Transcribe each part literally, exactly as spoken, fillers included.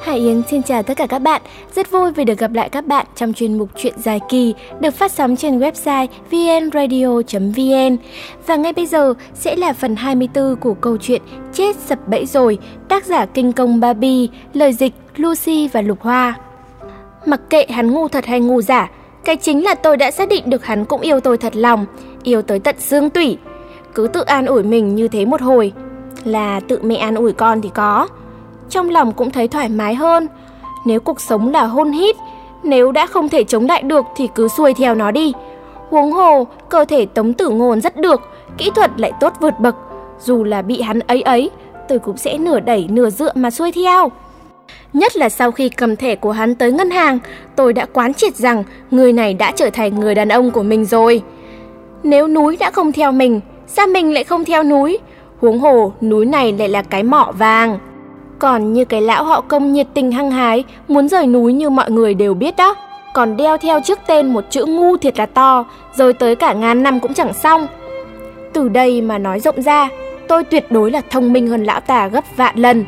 Hải Yến xin chào tất cả các bạn. Rất vui vì được gặp lại các bạn trong chuyên mục Chuyện dài kỳ được phát sóng trên website vn radio chấm vn. Và ngay bây giờ sẽ là phần hai mươi tư của câu chuyện Chết sập bẫy rồi, tác giả Kinh Công Barbie, lời dịch Lucy và Lục Hoa. Mặc kệ hắn ngu thật hay ngu giả, cái chính là tôi đã xác định được hắn cũng yêu tôi thật lòng, yêu tới tận xương tủy. Cứ tự an ủi mình như thế một hồi, là tự mẹ an ủi con thì có. Trong lòng cũng thấy thoải mái hơn. Nếu cuộc sống là hôn hít, nếu đã không thể chống lại được thì cứ xuôi theo nó đi. Huống hồ, cơ thể Tống Tử Ngôn rất được, kỹ thuật lại tốt vượt bậc. Dù là bị hắn ấy ấy, tôi cũng sẽ nửa đẩy nửa dựa mà xuôi theo. Nhất là sau khi cầm thẻ của hắn tới ngân hàng, tôi đã quán triệt rằng người này đã trở thành người đàn ông của mình rồi. Nếu núi đã không theo mình, sao mình lại không theo núi? Huống hồ, núi này lại là cái mỏ vàng. Còn như cái lão họ Công nhiệt tình hăng hái, muốn rời núi như mọi người đều biết đó, còn đeo theo trước tên một chữ ngu thiệt là to, rồi tới cả ngàn năm cũng chẳng xong. Từ đây mà nói rộng ra, tôi tuyệt đối là thông minh hơn lão ta gấp vạn lần.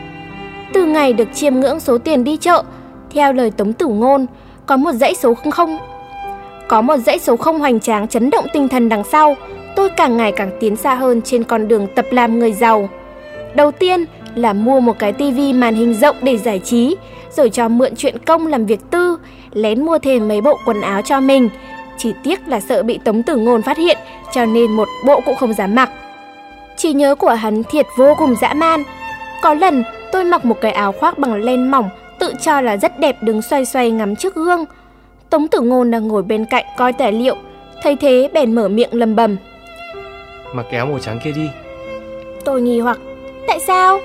Từ ngày được chiêm ngưỡng số tiền đi chợ, theo lời Tống Tử Ngôn, có một dãy số không Có một dãy số không hoành tráng chấn động tinh thần đằng sau, tôi càng ngày càng tiến xa hơn trên con đường tập làm người giàu. Đầu tiên là mua một cái tivi màn hình rộng để giải trí, rồi cho mượn chuyện công làm việc tư, lén mua thêm mấy bộ quần áo cho mình. Chỉ tiếc là sợ bị Tống Tử Ngôn phát hiện, cho nên một bộ cũng không dám mặc. Trí nhớ của hắn thiệt vô cùng dã man. Có lần tôi mặc một cái áo khoác bằng len mỏng, tự cho là rất đẹp, đứng xoay xoay ngắm trước gương. Tống Tử Ngôn đang ngồi bên cạnh coi tài liệu, thấy thế bèn mở miệng lầm bầm: "Mặc cái áo màu trắng kia đi." Tôi nghi hoặc: "Tại sao?"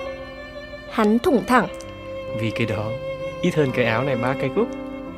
Hắn thủng thẳng: "Vì cái đó ít hơn cái áo này ba cái cúc."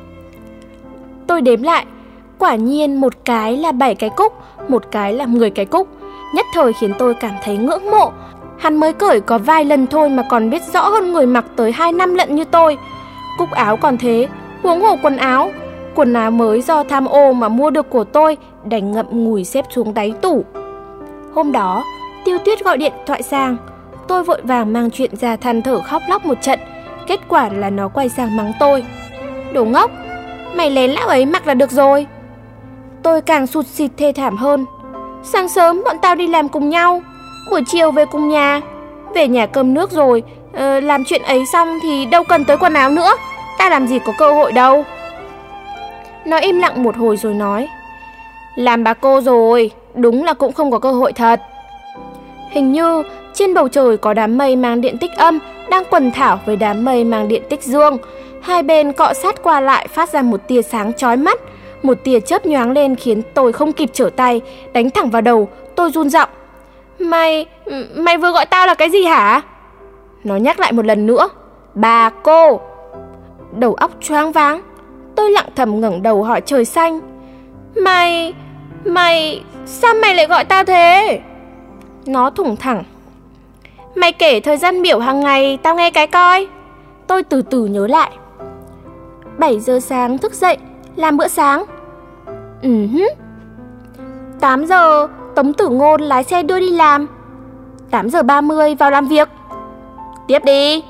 Tôi đếm lại, quả nhiên một cái là bảy cái cúc, một cái là mười cái cúc. Nhất thời khiến tôi cảm thấy ngưỡng mộ. Hắn mới cởi có vài lần thôi mà còn biết rõ hơn người mặc tới hai năm lận như tôi. Cúc áo còn thế, huống hồ quần áo. Quần áo mới do tham ô mà mua được của tôi, đành ngậm ngùi xếp xuống đáy tủ. Hôm đó, Tiêu Tuyết gọi điện thoại sang. Tôi vội vàng mang chuyện ra than thở khóc lóc một trận. Kết quả là nó quay sang mắng tôi: "Đồ ngốc, mày lén lão ấy mặc là được rồi." Tôi càng sụt sịt thê thảm hơn. Sáng sớm bọn tao đi làm cùng nhau, buổi chiều về cùng nhà. Về nhà cơm nước rồi, ờ, làm chuyện ấy xong thì đâu cần tới quần áo nữa. Ta làm gì có cơ hội đâu. Nó im lặng một hồi rồi nói: "Làm bà cô rồi, đúng là cũng không có cơ hội thật." Hình như trên bầu trời có đám mây mang điện tích âm đang quần thảo với đám mây mang điện tích dương. Hai bên cọ sát qua lại phát ra một tia sáng chói mắt. Một tia chớp nhoáng lên khiến tôi không kịp trở tay, đánh thẳng vào đầu. Tôi run giọng: Mày, mày vừa gọi tao là cái gì hả?" Nó nhắc lại một lần nữa: "Bà cô." Đầu óc choáng váng. Tôi lặng thầm ngẩng đầu hỏi trời xanh: Mày, mày, sao mày lại gọi tao thế?" Nó thủng thẳng: "Mày kể thời gian biểu hàng ngày tao nghe cái coi." Tôi từ từ nhớ lại. bảy giờ sáng thức dậy, làm bữa sáng. Ừ hứ. tám giờ Tống Tử Ngôn lái xe đưa đi làm. tám giờ ba mươi vào làm việc. Tiếp đi.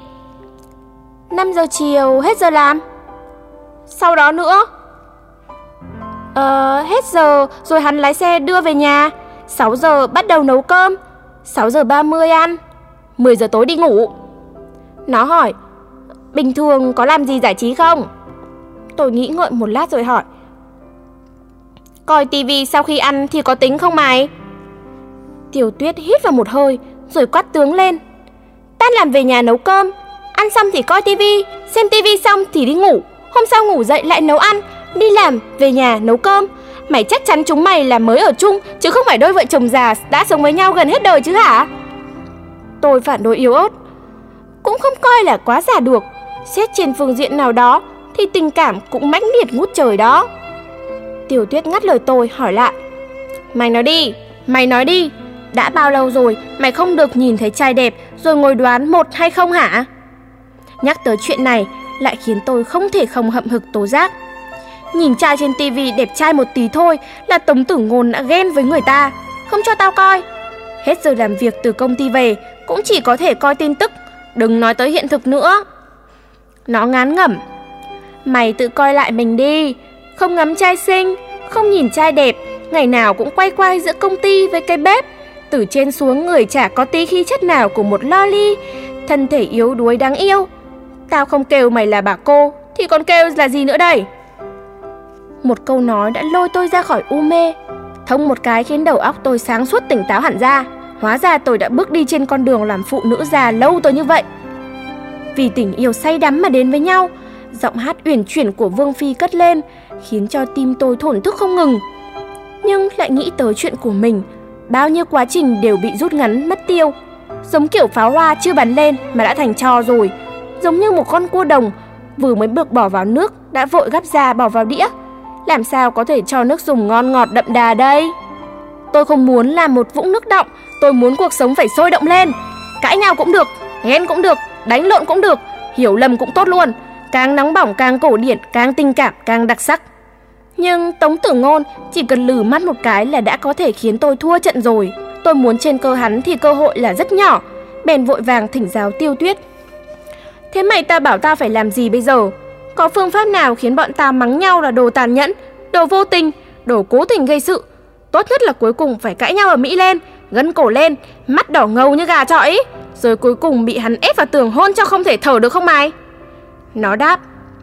năm giờ chiều hết giờ làm. Sau đó nữa. Ờ, hết giờ rồi hắn lái xe đưa về nhà. sáu giờ bắt đầu nấu cơm. sáu giờ ba mươi ăn. mười giờ tối đi ngủ. Nó hỏi: "Bình thường có làm gì giải trí không?" Tôi nghĩ ngợi một lát rồi hỏi: "Coi tivi sau khi ăn thì có tính không mày?" Tiểu Tuyết hít vào một hơi rồi quát tướng lên: "Ta làm về nhà nấu cơm, ăn xong thì coi tivi, xem tivi xong thì đi ngủ, hôm sau ngủ dậy lại nấu ăn, đi làm, về nhà nấu cơm. Mày chắc chắn chúng mày là mới ở chung chứ không phải đôi vợ chồng già đã sống với nhau gần hết đời chứ hả?" Tôi phản đối yếu ớt: "Cũng không coi là quá già được, xét trên phương diện nào đó thì tình cảm cũng mãnh liệt ngút trời đó." Tiểu Tuyết ngắt lời tôi hỏi lại: "Mày nói đi, mày nói đi, đã bao lâu rồi mày không được nhìn thấy trai đẹp rồi ngồi đoán một hay không hả?" Nhắc tới chuyện này lại khiến tôi không thể không hậm hực tố giác: nhìn trai trên tivi đẹp trai một tí thôi là Tống Tử Ngôn đã ghen với người ta, không cho tao coi. Hết giờ làm việc từ công ty về cũng chỉ có thể coi tin tức, đừng nói tới hiện thực nữa. Nó ngán ngẩm. Mày tự coi lại mình đi. Không ngắm trai xinh, không nhìn trai đẹp, ngày nào cũng quay quay giữa công ty với cái bếp. Từ trên xuống người chả có tí khí chất nào của một loli, thân thể yếu đuối đáng yêu. Tao không kêu mày là bà cô thì còn kêu là gì nữa đây? Một câu nói đã lôi tôi ra khỏi u mê. Thông một cái khiến đầu óc tôi sáng suốt tỉnh táo hẳn ra. Hóa ra tôi đã bước đi trên con đường làm phụ nữ già lâu tới như vậy. Vì tình yêu say đắm mà đến với nhau, giọng hát uyển chuyển của Vương Phi cất lên, khiến cho tim tôi thổn thức không ngừng. Nhưng lại nghĩ tới chuyện của mình, bao nhiêu quá trình đều bị rút ngắn mất tiêu. Giống kiểu pháo hoa chưa bắn lên mà đã thành tro rồi. Giống như một con cua đồng vừa mới bước bỏ vào nước đã vội gắp ra bỏ vào đĩa. Làm sao có thể cho nước dùng ngon ngọt đậm đà đây? Tôi không muốn làm một vũng nước đọng. Tôi muốn cuộc sống phải sôi động lên. Cãi nhau cũng được, ghen cũng được, đánh lộn cũng được, hiểu lầm cũng tốt luôn. Càng nóng bỏng càng cổ điển, càng tình cảm càng đặc sắc. Nhưng Tống Tử Ngôn chỉ cần lử mắt một cái là đã có thể khiến tôi thua trận rồi. Tôi muốn trên cơ hắn thì cơ hội là rất nhỏ. Bèn vội vàng thỉnh giáo Tiêu Tuyết. Thế mày ta bảo tao phải làm gì bây giờ? Có phương pháp nào khiến bọn tao mắng nhau là đồ tàn nhẫn, đồ vô tình, đồ cố tình gây sự? Tốt nhất là cuối cùng phải cãi nhau ở Mỹ lên, gân cổ lên, mắt đỏ ngầu như gà chọi, rồi cuối cùng bị hắn ép vào tường hôn cho không thể thở được không mày? Nó đáp.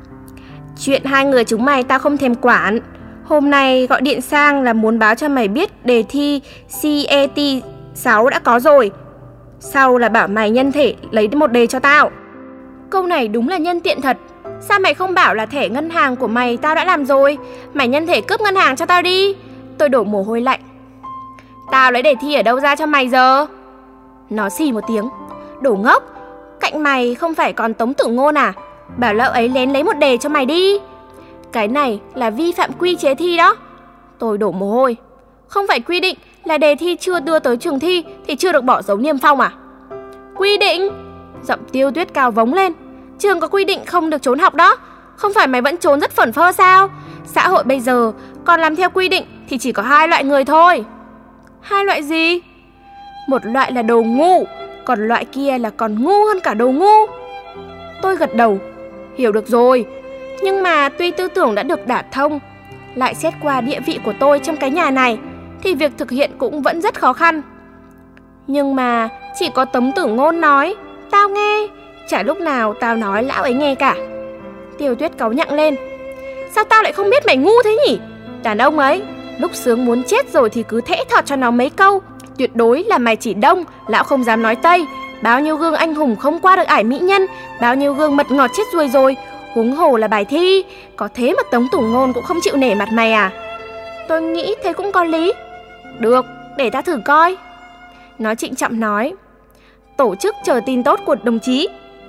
Chuyện hai người chúng mày tao không thèm quản. Hôm nay gọi điện sang là muốn báo cho mày biết đề thi xê e tê sáu đã có rồi. Sau là bảo mày nhân thể lấy một đề cho tao. Câu này đúng là nhân tiện thật. Sao mày không bảo là thẻ ngân hàng của mày tao đã làm rồi? Mày nhân thể cướp ngân hàng cho tao đi. Tôi đổ mồ hôi lạnh. Tao lấy đề thi ở đâu ra cho mày giờ? Nó xì một tiếng. Đồ ngốc, cạnh mày không phải còn Tống Tử Ngôn à? Bảo lão ấy lén lấy một đề cho mày đi. Cái này là vi phạm quy chế thi đó. Tôi đổ mồ hôi. Không phải quy định là đề thi chưa đưa tới trường thi thì chưa được bỏ dấu niêm phong à? Quy định? Giọng Tiêu Tuyết cao vống lên. Trường có quy định không được trốn học đó. Không phải mày vẫn trốn rất phởn phơ sao? Xã hội bây giờ còn làm theo quy định thì chỉ có hai loại người thôi. Hai loại gì? Một loại là đồ ngu, còn loại kia là còn ngu hơn cả đồ ngu. Tôi gật đầu. Hiểu được rồi. Nhưng mà tuy tư tưởng đã được đả thông, lại xét qua địa vị của tôi trong cái nhà này, thì việc thực hiện cũng vẫn rất khó khăn. Nhưng mà chỉ có Tống Tử Ngôn nói, tao nghe. Chả lúc nào tao nói lão ấy nghe cả. Tiêu Tuyết cáu nhặng lên. Sao tao lại không biết mày ngu thế nhỉ? Đàn ông ấy, lúc sướng muốn chết rồi thì cứ thẽ thọt cho nó mấy câu. Tuyệt đối là mày chỉ đông, lão không dám nói tây. Bao nhiêu gương anh hùng không qua được ải mỹ nhân, bao nhiêu gương mật ngọt chết ruồi rồi. Huống hồ là bài thi. Có thế mà Tống Tử Ngôn cũng không chịu nể mặt mày à? Tôi nghĩ thế cũng có lý. Được, để ta thử coi. Nó trịnh trọng nói. Tổ chức chờ tin tốt của đồng chí.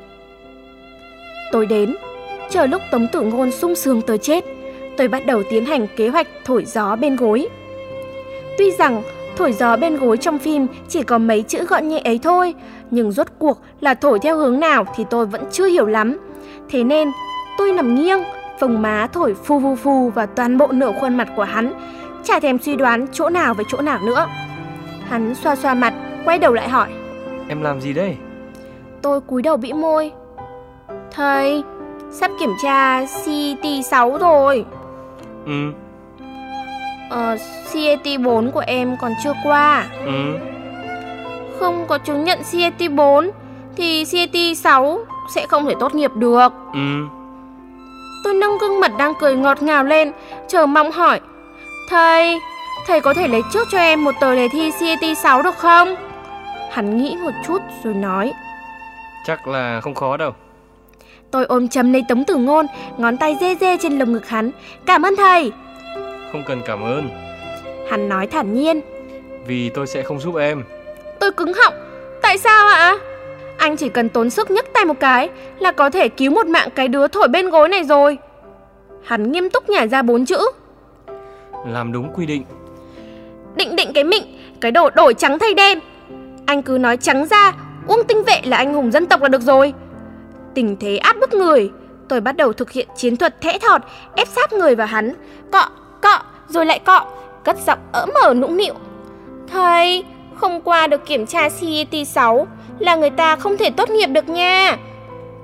Tôi đến, chờ lúc Tống Tử Ngôn sung sướng tới chết. Tôi bắt đầu tiến hành kế hoạch thổi gió bên gối. Tuy rằng thổi gió bên gối trong phim chỉ có mấy chữ gọn nhẹ ấy thôi, nhưng rốt cuộc là thổi theo hướng nào thì tôi vẫn chưa hiểu lắm. Thế nên tôi nằm nghiêng, phồng má thổi phù phù phù vào toàn bộ nửa khuôn mặt của hắn, chả thèm suy đoán chỗ nào với chỗ nào nữa. Hắn xoa xoa mặt, quay đầu lại hỏi. Em làm gì đây? Tôi cúi đầu bĩu môi. Thầy, sắp kiểm tra xê e tê sáu rồi. Ừ. Ờ, xê e tê bốn của em còn chưa qua. Ừ. Không có chứng nhận xê e tê bốn thì xê e tê sáu sẽ không thể tốt nghiệp được. Ừ. Tôi nâng gương mặt đang cười ngọt ngào lên, chờ mong hỏi. Thầy, thầy có thể lấy trước cho em một tờ đề thi xê e tê sáu được không? Hắn nghĩ một chút rồi nói. Chắc là không khó đâu. Tôi ôm chầm lấy Tống Tử Ngôn, ngón tay dê dê trên lồng ngực hắn. Cảm ơn thầy. Không cần cảm ơn. Hắn nói thản nhiên. Vì tôi sẽ không giúp em. Tôi cứng họng. Tại sao ạ? Anh chỉ cần tốn sức nhấc tay một cái là có thể cứu một mạng cái đứa thổi bên gối này rồi. Hắn nghiêm túc nhả ra bốn chữ. Làm đúng quy định. Định định cái mịnh, cái đồ đổi trắng thay đen. Anh cứ nói trắng ra, Uông Tinh Vệ là anh hùng dân tộc là được rồi. Tình thế áp bức người, tôi bắt đầu thực hiện chiến thuật thẽ thọt, ép sát người vào hắn. Cọ, cọ, rồi lại cọ, cất giọng ỡm mở nũng nịu. Thầy, không qua được kiểm tra xê e tê sáu là người ta không thể tốt nghiệp được nha.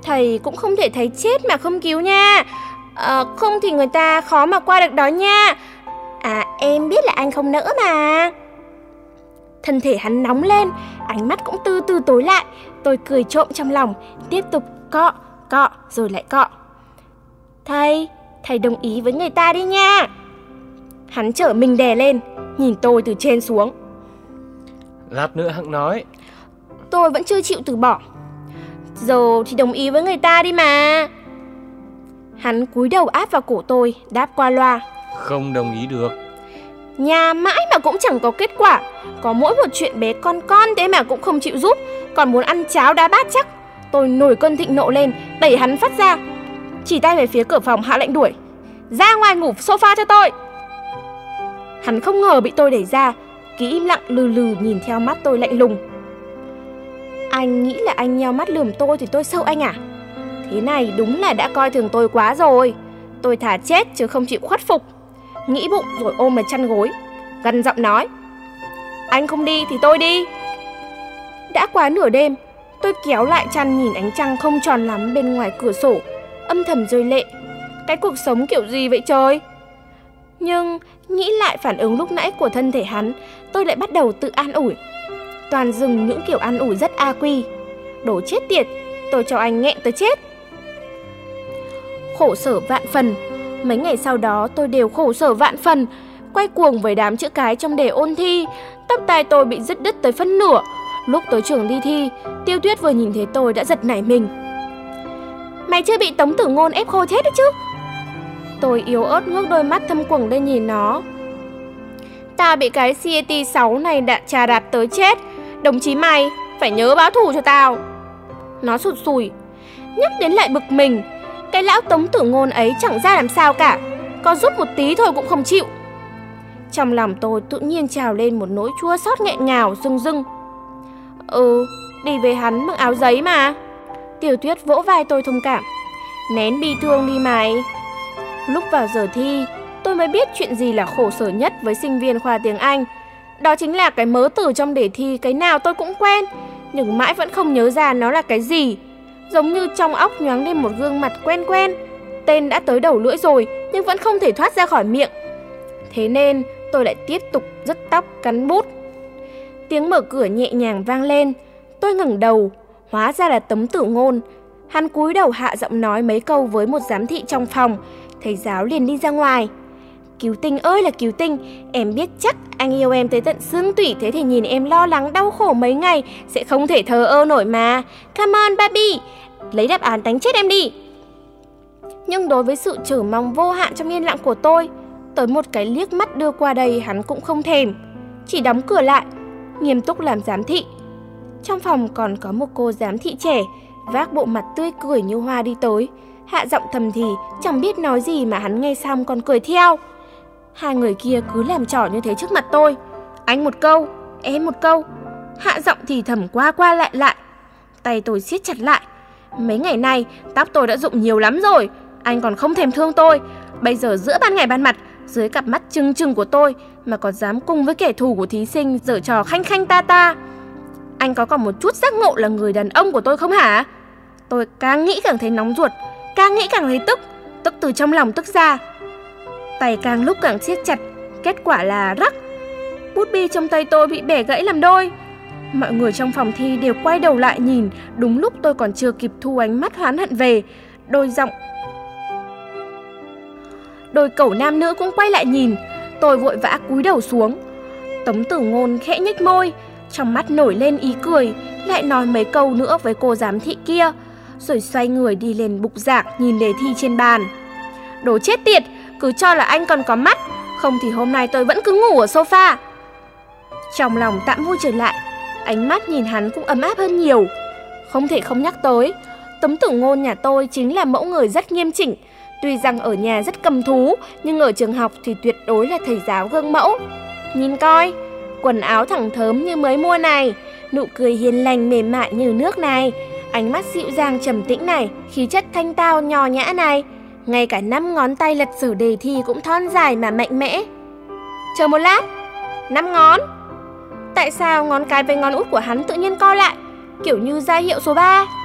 Thầy cũng không thể thấy chết mà không cứu nha. à, Không thì người ta khó mà qua được đó nha. À em biết là anh không nỡ mà. Thân thể hắn nóng lên, ánh mắt cũng từ từ tối lại. Tôi cười trộm trong lòng, tiếp tục cọ, cọ rồi lại cọ. Thầy, thầy đồng ý với người ta đi nha. Hắn trở mình đè lên, nhìn tôi từ trên xuống. Lát nữa hẵng nói. Tôi vẫn chưa chịu từ bỏ. Giờ thì đồng ý với người ta đi mà. Hắn cúi đầu áp vào cổ tôi, đáp qua loa. Không đồng ý được. Nhà mãi mà cũng chẳng có kết quả. Có mỗi một chuyện bé con con thế mà cũng không chịu giúp, còn muốn ăn cháo đá bát chắc. Tôi nổi cơn thịnh nộ lên, đẩy hắn phát ra, chỉ tay về phía cửa phòng hạ lệnh đuổi. Ra ngoài ngủ sofa cho tôi. Hắn không ngờ bị tôi đẩy ra, cứ im lặng lừ lừ nhìn theo mắt tôi lạnh lùng. Anh nghĩ là anh nheo mắt lườm tôi thì tôi sợ anh à? Thế này đúng là đã coi thường tôi quá rồi. Tôi thà chết chứ không chịu khuất phục. Nghĩ bụng rồi ôm vào chăn gối, gằn giọng nói. Anh không đi thì tôi đi. Đã quá nửa đêm, tôi kéo lại chăn nhìn ánh trăng không tròn lắm bên ngoài cửa sổ, âm thầm rơi lệ. Cái cuộc sống kiểu gì vậy trời? Nhưng nghĩ lại phản ứng lúc nãy của thân thể hắn, tôi lại bắt đầu tự an ủi. Toàn dừng những kiểu an ủi rất a quy. Đồ chết tiệt, tôi cho anh nghẹn tới chết. Khổ sở vạn phần. Mấy ngày sau đó tôi đều khổ sở vạn phần, quay cuồng với đám chữ cái trong đề ôn thi. Tóc tai tôi bị dứt đứt tới phân nửa. Lúc tới trường đi thi, Tiêu Tuyết vừa nhìn thấy tôi đã giật nảy mình. Mày chưa bị Tống Tử Ngôn ép khô chết đấy chứ? Tôi yếu ớt ngước đôi mắt thâm quầng lên nhìn nó. Tao bị cái xê a tê sáu này đã trà đạp tới chết. Đồng chí mày phải nhớ báo thù cho tao. Nó sụt sùi. Nhắc đến lại bực mình. Cái lão Tống Tử Ngôn ấy chẳng ra làm sao cả, có giúp một tí thôi cũng không chịu. Trong lòng tôi tự nhiên trào lên một nỗi chua xót nghẹn ngào rưng rưng. Ừ, đi với hắn mặc áo giấy mà. Tiểu Tuyết vỗ vai tôi thông cảm. Nén bi thương đi mày. Lúc vào giờ thi, tôi mới biết chuyện gì là khổ sở nhất với sinh viên khoa tiếng Anh. Đó chính là cái mớ từ trong đề thi cái nào tôi cũng quen, nhưng mãi vẫn không nhớ ra nó là cái gì. Giống như trong óc nhoáng lên một gương mặt quen quen. Tên đã tới đầu lưỡi rồi nhưng vẫn không thể thoát ra khỏi miệng. Thế nên tôi lại tiếp tục rứt tóc cắn bút. Tiếng mở cửa nhẹ nhàng vang lên. Tôi ngẩng đầu, hóa ra là Tống Tử Ngôn. Hắn cúi đầu hạ giọng nói mấy câu với một giám thị trong phòng. Thầy giáo liền đi ra ngoài. Cứu tinh ơi là cứu tinh, em biết chắc anh yêu em tới tận xương tủy, thế thì nhìn em lo lắng đau khổ mấy ngày sẽ không thể thờ ơ nổi mà. Come on Barbie, lấy đáp án đánh chết em đi. Nhưng đối với sự chờ mong vô hạn trong yên lặng của tôi, tới một cái liếc mắt đưa qua đây hắn cũng không thèm, chỉ đóng cửa lại, nghiêm túc làm giám thị. Trong phòng còn có một cô giám thị trẻ, vác bộ mặt tươi cười như hoa đi tới, hạ giọng thầm thì, chẳng biết nói gì mà hắn nghe xong còn cười theo. Hai người kia cứ làm trò như thế trước mặt tôi, anh một câu, em một câu, hạ giọng thì thầm qua qua lại lại. Tay tôi siết chặt lại. Mấy ngày nay tóc tôi đã rụng nhiều lắm rồi, anh còn không thèm thương tôi. Bây giờ giữa ban ngày ban mặt, dưới cặp mắt trừng trừng của tôi mà còn dám cùng với kẻ thù của thí sinh giở trò khanh khanh ta ta. Anh có còn một chút giác ngộ là người đàn ông của tôi không hả? Tôi càng nghĩ càng thấy nóng ruột, càng nghĩ càng thấy tức, tức từ trong lòng tức ra. Tay càng lúc càng siết chặt, kết quả là rắc. Bút bi trong tay tôi bị bẻ gãy làm đôi. Mọi người trong phòng thi đều quay đầu lại nhìn, đúng lúc tôi còn chưa kịp thu ánh mắt oán hận về. Đôi giọng Đôi cẩu nam nữ cũng quay lại nhìn. Tôi vội vã cúi đầu xuống. Tống Tử Ngôn khẽ nhếch môi, trong mắt nổi lên ý cười, lại nói mấy câu nữa với cô giám thị kia, rồi xoay người đi lên bục giảng nhìn đề thi trên bàn. Đồ chết tiệt, cứ cho là anh còn có mắt, không thì hôm nay tôi vẫn cứ ngủ ở sofa. Trong lòng tạm vui trở lại, ánh mắt nhìn hắn cũng ấm áp hơn nhiều. Không thể không nhắc tới, Tống Tử Ngôn nhà tôi chính là mẫu người rất nghiêm chỉnh. Tuy rằng ở nhà rất cầm thú, nhưng ở trường học thì tuyệt đối là thầy giáo gương mẫu. Nhìn coi, quần áo thẳng thớm như mới mua này, nụ cười hiền lành mềm mại như nước này, ánh mắt dịu dàng trầm tĩnh này, khí chất thanh tao nho nhã này. Ngay cả năm ngón tay lật sử đề thi cũng thon dài mà mạnh mẽ. Chờ một lát, năm ngón. Tại sao ngón cái với ngón út của hắn tự nhiên co lại, kiểu như ra hiệu số ba?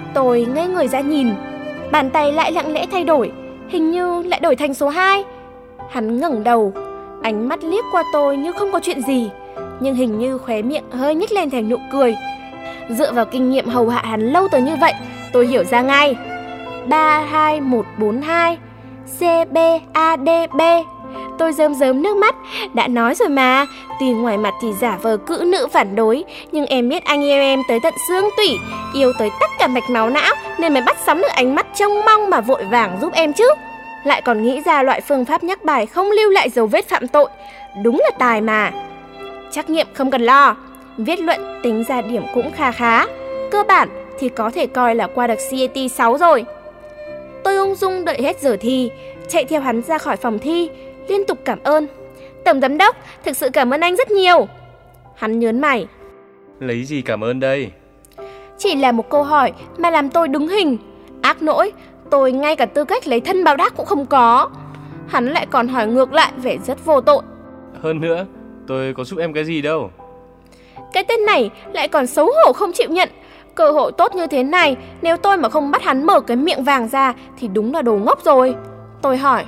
Tôi ngây người ra nhìn. Bàn tay lại lặng lẽ thay đổi, hình như lại đổi thành số hai. Hắn ngẩng đầu, ánh mắt liếc qua tôi như không có chuyện gì, nhưng hình như khóe miệng hơi nhếch lên thành nụ cười. Dựa vào kinh nghiệm hầu hạ hắn lâu tới như vậy, tôi hiểu ra ngay. ba hai một bốn hai C B A D B. Tôi rơm rớm nước mắt. Đã nói rồi mà, tuy ngoài mặt thì giả vờ cữ nữ phản đối, nhưng em biết anh yêu em tới tận xương tủy, yêu tới tất cả mạch máu não, nên mới bắt sóng được ánh mắt trông mong mà vội vàng giúp em chứ. Lại còn nghĩ ra loại phương pháp nhắc bài không lưu lại dấu vết phạm tội. Đúng là tài mà. Trắc nghiệm không cần lo, viết luận tính ra điểm cũng khá khá, cơ bản thì có thể coi là qua được C A T sáu rồi. Tôi ung dung đợi hết giờ thi, chạy theo hắn ra khỏi phòng thi, liên tục cảm ơn. Tổng giám đốc, thực sự cảm ơn anh rất nhiều. Hắn nhớn mày. Lấy gì cảm ơn đây? Chỉ là một câu hỏi mà làm tôi đứng hình. Ác nỗi, tôi ngay cả tư cách lấy thân báo đáp cũng không có. Hắn lại còn hỏi ngược lại vẻ rất vô tội. Hơn nữa, tôi có giúp em cái gì đâu. Cái tên này lại còn xấu hổ không chịu nhận. Cơ hội tốt như thế này, nếu tôi mà không bắt hắn mở cái miệng vàng ra thì đúng là đồ ngốc rồi. Tôi hỏi,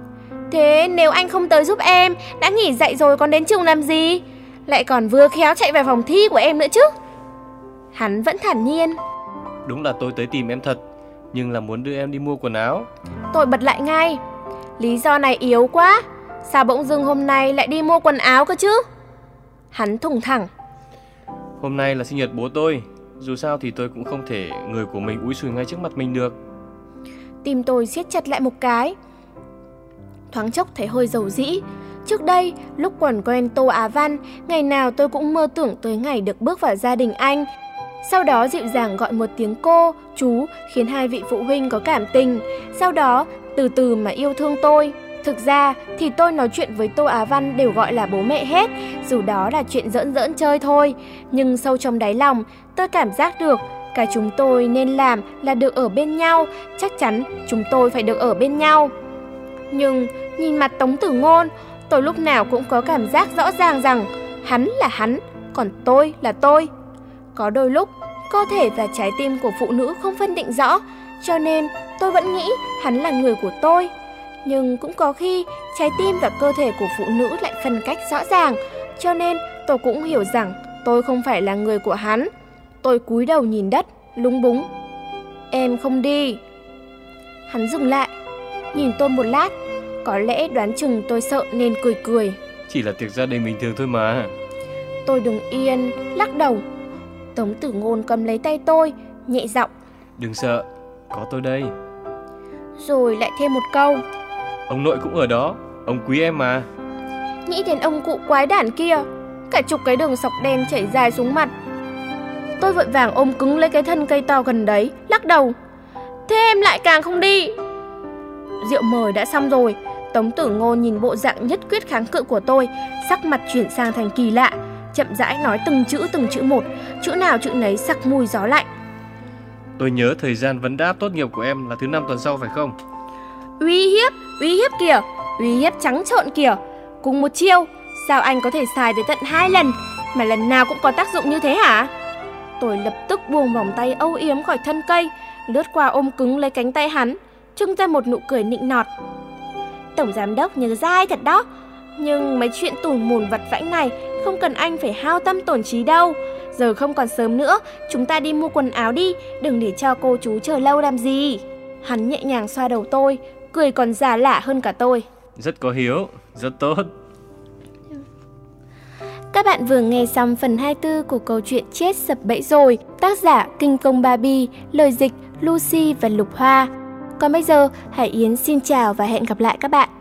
thế nếu anh không tới giúp em, đã nghỉ dạy rồi còn đến trường làm gì? Lại còn vừa khéo chạy vào phòng thi của em nữa chứ. Hắn vẫn thản nhiên. Đúng là tôi tới tìm em thật, nhưng là muốn đưa em đi mua quần áo. Tôi bật lại ngay. Lý do này yếu quá. Sao bỗng dưng hôm nay lại đi mua quần áo cơ chứ? Hắn thùng thẳng. Hôm nay là sinh nhật bố tôi, dù sao thì tôi cũng không thể người của mình úi sùi ngay trước mặt mình được. Tim tôi siết chặt lại một cái. Thoáng chốc thấy hơi dầu dĩ. Trước đây, lúc còn quen Tô Á Văn, ngày nào tôi cũng mơ tưởng tới ngày được bước vào gia đình anh. Sau đó dịu dàng gọi một tiếng cô, chú, khiến hai vị phụ huynh có cảm tình. Sau đó, từ từ mà yêu thương tôi. Thực ra thì tôi nói chuyện với Tô Á Văn đều gọi là bố mẹ hết, dù đó là chuyện giỡn giỡn chơi thôi. Nhưng sâu trong đáy lòng, tôi cảm giác được cái chúng tôi nên làm là được ở bên nhau, chắc chắn chúng tôi phải được ở bên nhau. Nhưng nhìn mặt Tống Tử Ngôn, tôi lúc nào cũng có cảm giác rõ ràng rằng hắn là hắn, còn tôi là tôi. Có đôi lúc, cơ thể và trái tim của phụ nữ không phân định rõ, cho nên tôi vẫn nghĩ hắn là người của tôi. Nhưng cũng có khi trái tim và cơ thể của phụ nữ lại phân cách rõ ràng, cho nên tôi cũng hiểu rằng tôi không phải là người của hắn. Tôi cúi đầu nhìn đất, lúng búng. Em không đi. Hắn dừng lại, nhìn tôi một lát. Có lẽ đoán chừng tôi sợ nên cười cười. Chỉ là tiệc gia đình bình thường thôi mà. Tôi đứng yên, lắc đầu. Tống Tử Ngôn cầm lấy tay tôi, nhẹ giọng. Đừng sợ, có tôi đây. Rồi lại thêm một câu. Ông nội cũng ở đó, ông quý em mà. Nghĩ đến ông cụ quái đản kia, cả chục cái đường sọc đen chảy dài xuống mặt. Tôi vội vàng ôm cứng lấy cái thân cây to gần đấy, lắc đầu. Thế em lại càng không đi. Rượu mời đã xong rồi. Tống Tử Ngôn nhìn bộ dạng nhất quyết kháng cự của tôi, sắc mặt chuyển sang thành kỳ lạ, chậm rãi nói từng chữ từng chữ một, chữ nào chữ nấy sặc mùi gió lạnh. Tôi nhớ thời gian vấn đáp tốt nghiệp của em là thứ năm tuần sau phải không? Uy hiếp, uy hiếp kìa, uy hiếp trắng trợn kìa. Cùng một chiêu, sao anh có thể xài tới tận hai lần, mà lần nào cũng có tác dụng như thế hả? Tôi lập tức buông vòng tay âu yếm khỏi thân cây, lướt qua ôm cứng lấy cánh tay hắn, trưng ra một nụ cười nịnh nọt. Tổng giám đốc nhớ dai thật đó. Nhưng mấy chuyện tủn mủn vặt vãnh này không cần anh phải hao tâm tổn trí đâu. Giờ không còn sớm nữa, chúng ta đi mua quần áo đi, đừng để cho cô chú chờ lâu làm gì. Hắn nhẹ nhàng xoa đầu tôi, cười còn già lả hơn cả tôi. Rất có hiếu, rất tốt. Các bạn vừa nghe xong phần hai mươi tư của câu chuyện Chết sập bẫy rồi, tác giả Kinh Công Barbie, lời dịch Lucy và Lục Hoa. Còn bây giờ, Hải Yến xin chào và hẹn gặp lại các bạn.